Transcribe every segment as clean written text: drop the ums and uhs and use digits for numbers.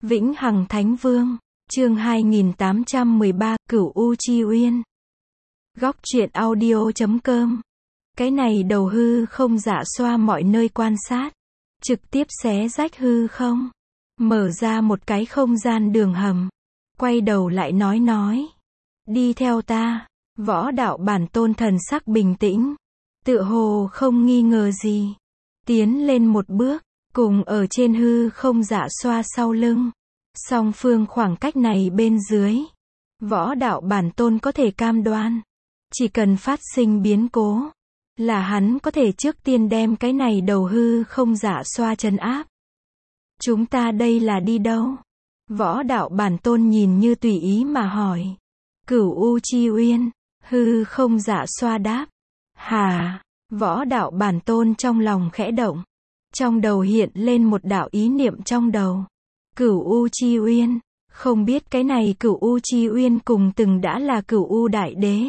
Vĩnh Hằng Thánh Vương, chương 2813, Cửu U Chi Uyên. Góc truyện audio.com. Cái này đầu hư không dạ xoa mọi nơi quan sát, trực tiếp xé rách hư không, mở ra một cái không gian đường hầm, quay đầu lại nói, đi theo ta. Võ đạo bản tôn thần sắc bình tĩnh, tựa hồ không nghi ngờ gì, tiến lên một bước, cùng ở trên hư không dạ xoa sau lưng. Song phương khoảng cách này bên dưới, võ đạo bản tôn có thể cam đoan, chỉ cần phát sinh biến cố, là hắn có thể trước tiên đem cái này đầu hư không dạ xoa trấn áp. Chúng ta đây là đi đâu? Võ đạo bản tôn nhìn như tùy ý mà hỏi. Cửu U Chi Uyên, hư không dạ xoa đáp. Hả? Võ đạo bản tôn trong lòng khẽ động, trong đầu hiện lên một đạo ý niệm trong đầu. Cửu U Chi Uyên, không biết cái này Cửu U Chi Uyên cùng từng đã là Cửu U Đại Đế,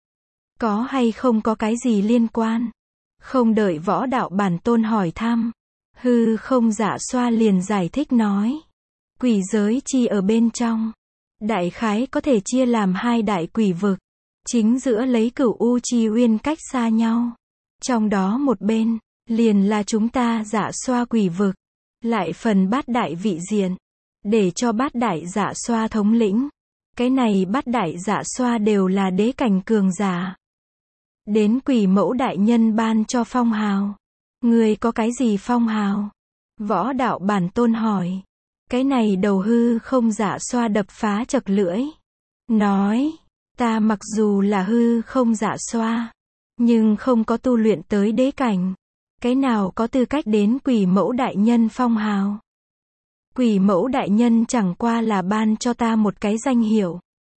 có hay không có cái gì liên quan? Không đợi võ đạo bản tôn hỏi thăm, hư không dạ xoa liền giải thích nói. Quỷ giới chi ở bên trong, đại khái có thể chia làm hai đại quỷ vực, chính giữa lấy Cửu U Chi Uyên cách xa nhau. Trong đó một bên, liền là chúng ta dạ xoa quỷ vực, lại phần bát đại vị diện, để cho bát đại dạ xoa thống lĩnh. Cái này bát đại dạ xoa đều là đế cảnh cường giả. Đến quỷ mẫu đại nhân ban cho phong hào. Người có cái gì phong hào? Võ đạo bản tôn hỏi. Cái này đầu hư không dạ xoa đập phá chật lưỡi, nói, ta mặc dù là hư không dạ xoa, nhưng không có tu luyện tới đế cảnh. Cái nào có tư cách đến quỷ mẫu đại nhân phong hào? Quỷ mẫu đại nhân chẳng qua là ban cho ta một cái danh hiệu.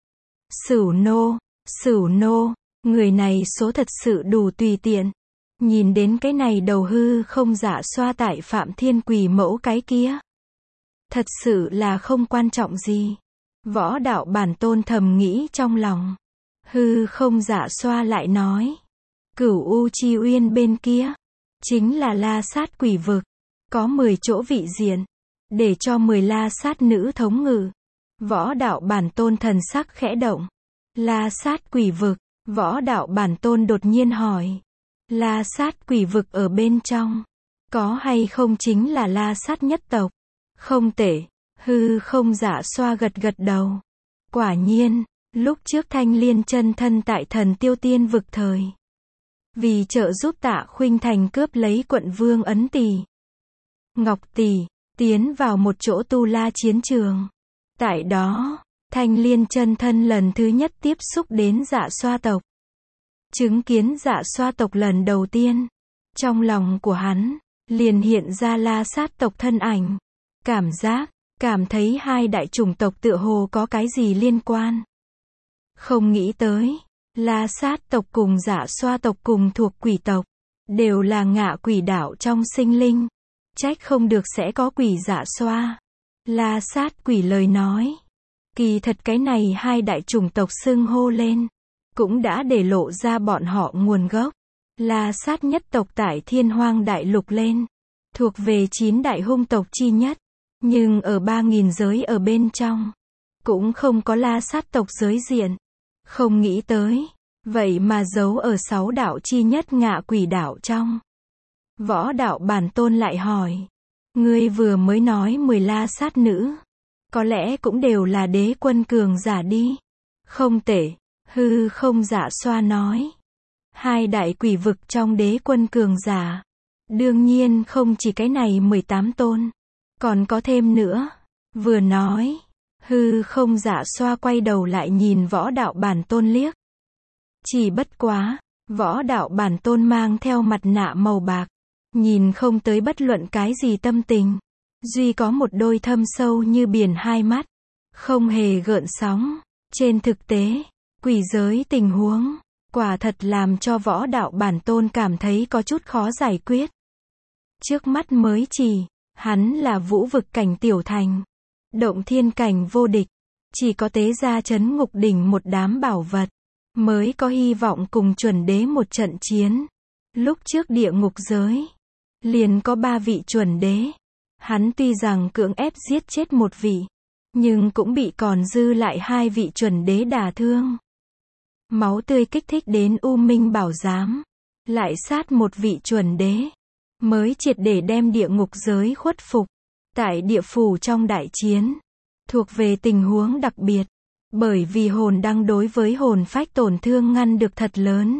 Sửu nô, người này số thật sự đủ tùy tiện. Nhìn đến cái này đầu hư không dạ xoa tại Phạm Thiên quỷ mẫu cái kia, thật sự là không quan trọng gì. Võ đạo bản tôn thầm nghĩ trong lòng. Hư không dạ xoa lại nói, Cửu U Chi Uyên bên kia, chính là La Sát quỷ vực, có 10 chỗ vị diện, để cho 10 La Sát nữ thống ngự. Võ đạo bản tôn thần sắc khẽ động. La Sát quỷ vực, võ đạo bản tôn đột nhiên hỏi. La Sát quỷ vực ở bên trong, có hay không chính là La Sát nhất tộc? Không tệ, hư không dạ xoa gật gật đầu. Quả nhiên, lúc trước Thanh Liên chân thân tại Thần Tiêu Tiên vực thời, vì trợ giúp Tạ Khuynh Thành cướp lấy quận vương ấn tỷ, Ngọc tỷ, tiến vào một chỗ tu la chiến trường. Tại đó, Thanh Liên chân thân lần thứ nhất tiếp xúc đến dạ xoa tộc. Chứng kiến dạ xoa tộc lần đầu tiên, trong lòng của hắn, liền hiện ra La Sát tộc thân ảnh. Cảm thấy hai đại chủng tộc tựa hồ có cái gì liên quan. Không nghĩ tới, La Sát tộc cùng dạ xoa tộc cùng thuộc quỷ tộc, đều là ngạ quỷ đạo trong sinh linh. Trách không được sẽ có quỷ dạ xoa. La Sát quỷ lời nói. Kỳ thật cái này hai đại chủng tộc xưng hô lên, cũng đã để lộ ra bọn họ nguồn gốc. La Sát nhất tộc tại Thiên Hoang đại lục lên, thuộc về 9 đại hung tộc chi nhất. Nhưng ở 3000 giới ở bên trong, cũng không có La Sát tộc giới diện. Không nghĩ tới, vậy mà giấu ở 6 đạo chi nhất ngạ quỷ đạo trong. Võ đạo bản tôn lại hỏi, ngươi vừa mới nói 10 La Sát nữ, có lẽ cũng đều là đế quân cường giả đi. Không tệ, hư không dạ xoa nói. Hai đại quỷ vực trong đế quân cường giả, đương nhiên không chỉ cái này 18 tôn, còn có thêm nữa. Vừa nói, hư không dạ xoa quay đầu lại nhìn võ đạo bản tôn liếc. Chỉ bất quá, võ đạo bản tôn mang theo mặt nạ màu bạc, nhìn không tới bất luận cái gì tâm tình. Duy có một đôi thâm sâu như biển hai mắt, không hề gợn sóng. Trên thực tế, quỷ giới tình huống, quả thật làm cho võ đạo bản tôn cảm thấy có chút khó giải quyết. Trước mắt mới hắn là vũ vực cảnh tiểu thành, động thiên cảnh vô địch, chỉ có tế gia trấn ngục đỉnh một đám bảo vật, mới có hy vọng cùng chuẩn đế một trận chiến. Lúc trước địa ngục giới, liền có 3 vị chuẩn đế, Hắn tuy rằng cưỡng ép giết chết một vị, nhưng cũng bị còn dư lại 2 vị chuẩn đế đả thương. Máu tươi kích thích đến U Minh Bảo Giám, lại sát một vị chuẩn đế, mới triệt để đem địa ngục giới khuất phục. Tại địa phủ trong đại chiến, thuộc về tình huống đặc biệt, bởi vì hồn đăng đối với hồn phách tổn thương ngăn được thật lớn.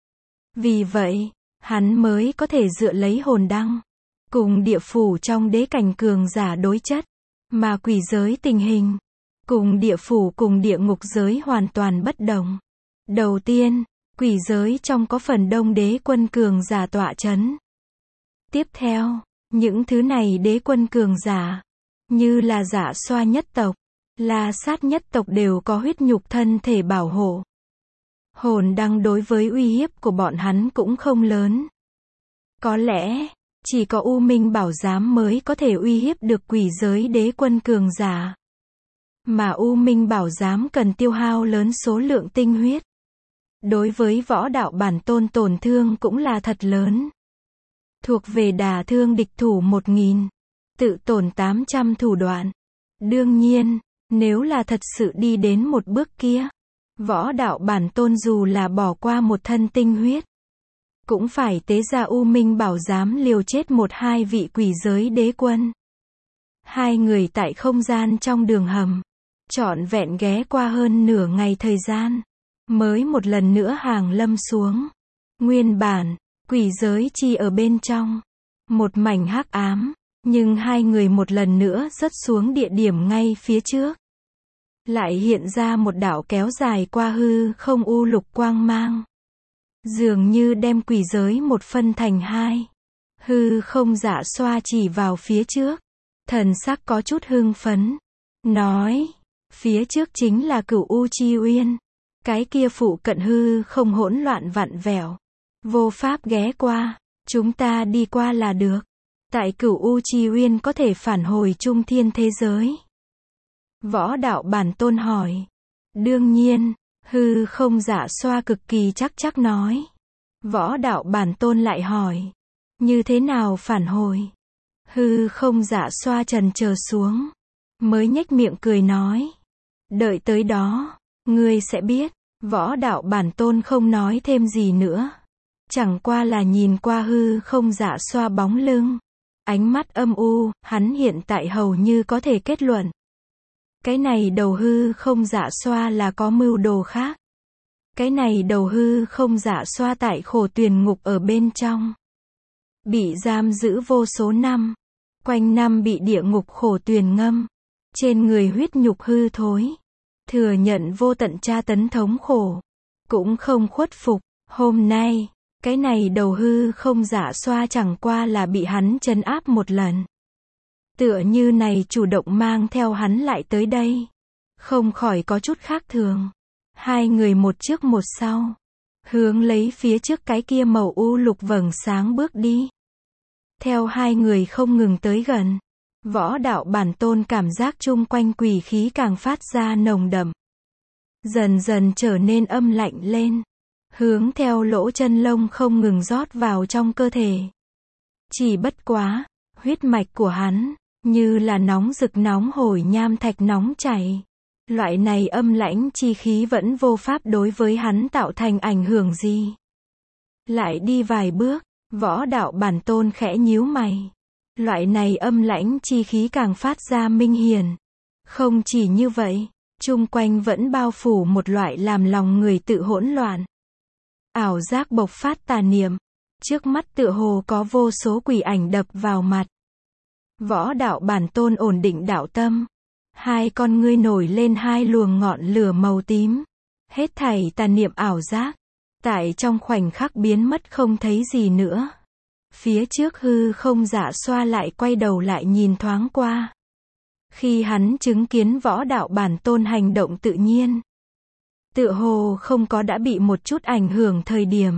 Vì vậy, hắn mới có thể dựa lấy hồn đăng, cùng địa phủ trong đế cảnh cường giả đối chất, mà quỷ giới tình hình, cùng địa phủ cùng địa ngục giới hoàn toàn bất đồng. Đầu tiên, quỷ giới trong có phần đông đế quân cường giả tọa chấn. Tiếp theo, những thứ này đế quân cường giả, như là Dạ Xoa nhất tộc, La Sát nhất tộc đều có huyết nhục thân thể bảo hộ. Hồn đăng đối với uy hiếp của bọn hắn cũng không lớn. Có lẽ, chỉ có U Minh Bảo Giám mới có thể uy hiếp được quỷ giới đế quân cường giả. Mà U Minh Bảo Giám cần tiêu hao lớn số lượng tinh huyết. Đối với võ đạo bản tôn tổn thương cũng là thật lớn. Thuộc về đả thương địch thủ 1000, tự tổn 800 thủ đoạn. Đương nhiên, nếu là thật sự đi đến một bước kia, võ đạo bản tôn dù là bỏ qua một thân tinh huyết, cũng phải tế ra U Minh Bảo Giám liều chết 1-2 vị quỷ giới đế quân. 2 người tại không gian trong đường hầm, trọn vẹn ghé qua hơn nửa ngày thời gian, mới một lần nữa hàng lâm xuống. Nguyên bản, quỷ giới chi ở bên trong, một mảnh hắc ám, nhưng 2 người một lần nữa rớt xuống địa điểm ngay phía trước. Lại hiện ra một đạo kéo dài qua hư không u lục quang mang. Dường như đem quỷ giới một phân thành 2. Hư không Dạ Xoa chỉ vào phía trước, thần sắc có chút hưng phấn, nói, phía trước chính là Cửu U Chi Uyên. Cái kia phụ cận hư không hỗn loạn vặn vẹo, vô pháp ghé qua, chúng ta đi qua là được. Tại Cửu U Chi Uyên có thể phản hồi trung thiên thế giới. Võ đạo bản tôn hỏi. Đương nhiên, hư không Dạ Xoa cực kỳ chắc nói. Võ đạo bản tôn lại hỏi. Như thế nào phản hồi? Hư không Dạ Xoa trần chờ xuống, mới nhếch miệng cười nói. Đợi tới đó, ngươi sẽ biết. Võ đạo bản tôn không nói thêm gì nữa. Chẳng qua là nhìn qua hư không Dạ Xoa bóng lưng. Ánh mắt âm u, hắn hiện tại hầu như có thể kết luận. Cái này đầu hư không Dạ Xoa là có mưu đồ khác. Cái này đầu hư không Dạ Xoa tại khổ tuyền ngục ở bên trong. Bị giam giữ vô số năm. Quanh năm bị địa ngục khổ tuyền ngâm. Trên người huyết nhục hư thối. Thừa nhận vô tận tra tấn thống khổ. Cũng không khuất phục. Hôm nay, cái này đầu hư không Dạ Xoa chẳng qua là bị hắn trấn áp một lần. Tựa như này chủ động mang theo hắn lại tới đây. Không khỏi có chút khác thường. 2 người một trước một sau. Hướng lấy phía trước cái kia màu u lục vầng sáng bước đi. Theo 2 người không ngừng tới gần. Võ đạo bản tôn cảm giác chung quanh quỷ khí càng phát ra nồng đậm. Dần dần trở nên âm lạnh lên. Hướng theo lỗ chân lông không ngừng rót vào trong cơ thể. Chỉ bất quá, huyết mạch của hắn, như là nóng rực nóng hổi nham thạch nóng chảy. Loại này âm lãnh chi khí vẫn vô pháp đối với hắn tạo thành ảnh hưởng gì. Lại đi vài bước, võ đạo bản tôn khẽ nhíu mày. Loại này âm lãnh chi khí càng phát ra minh hiển. Không chỉ như vậy, chung quanh vẫn bao phủ một loại làm lòng người tự hỗn loạn. Ảo giác bộc phát tà niệm. Trước mắt tựa hồ có vô số quỷ ảnh đập vào mặt. Võ đạo bản tôn ổn định đạo tâm. 2 con ngươi nổi lên 2 luồng ngọn lửa màu tím. Hết thảy tà niệm ảo giác. Tại trong khoảnh khắc biến mất không thấy gì nữa. Phía trước hư không Dạ Xoa lại quay đầu lại nhìn thoáng qua. Khi hắn chứng kiến võ đạo bản tôn hành động tự nhiên. Tựa hồ không có đã bị một chút ảnh hưởng thời điểm.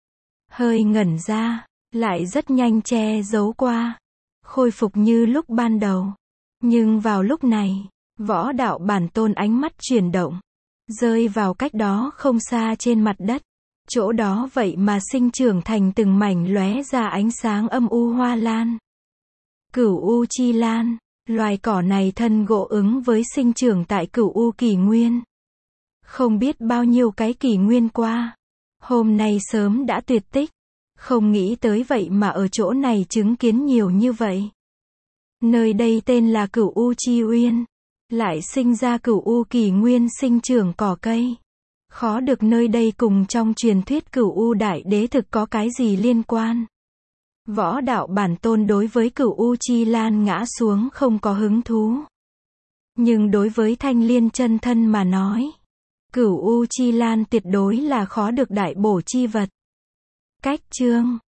Hơi ngẩn ra, lại rất nhanh che giấu qua. Khôi phục như lúc ban đầu. Nhưng vào lúc này, võ đạo bản tôn ánh mắt chuyển động. Rơi vào cách đó không xa trên mặt đất. Chỗ đó vậy mà sinh trưởng thành từng mảnh lóe ra ánh sáng âm u hoa lan. Cửu U Chi Lan, loài cỏ này thân gỗ ứng với sinh trưởng tại Cửu U kỷ nguyên. Không biết bao nhiêu cái kỷ nguyên qua. Hôm nay sớm đã tuyệt tích. Không nghĩ tới vậy mà ở chỗ này chứng kiến nhiều như vậy. Nơi đây tên là Cửu U Chi Uyên. Lại sinh ra Cửu U kỷ nguyên sinh trưởng cỏ cây. Khó được nơi đây cùng trong truyền thuyết Cửu U Đại Đế thực có cái gì liên quan. Võ đạo bản tôn đối với Cửu U Chi Lan ngã xuống không có hứng thú. Nhưng đối với Thanh Liên chân thân mà nói, Cửu U Chi Lan tuyệt đối là khó được đại bổ chi vật. Cách chương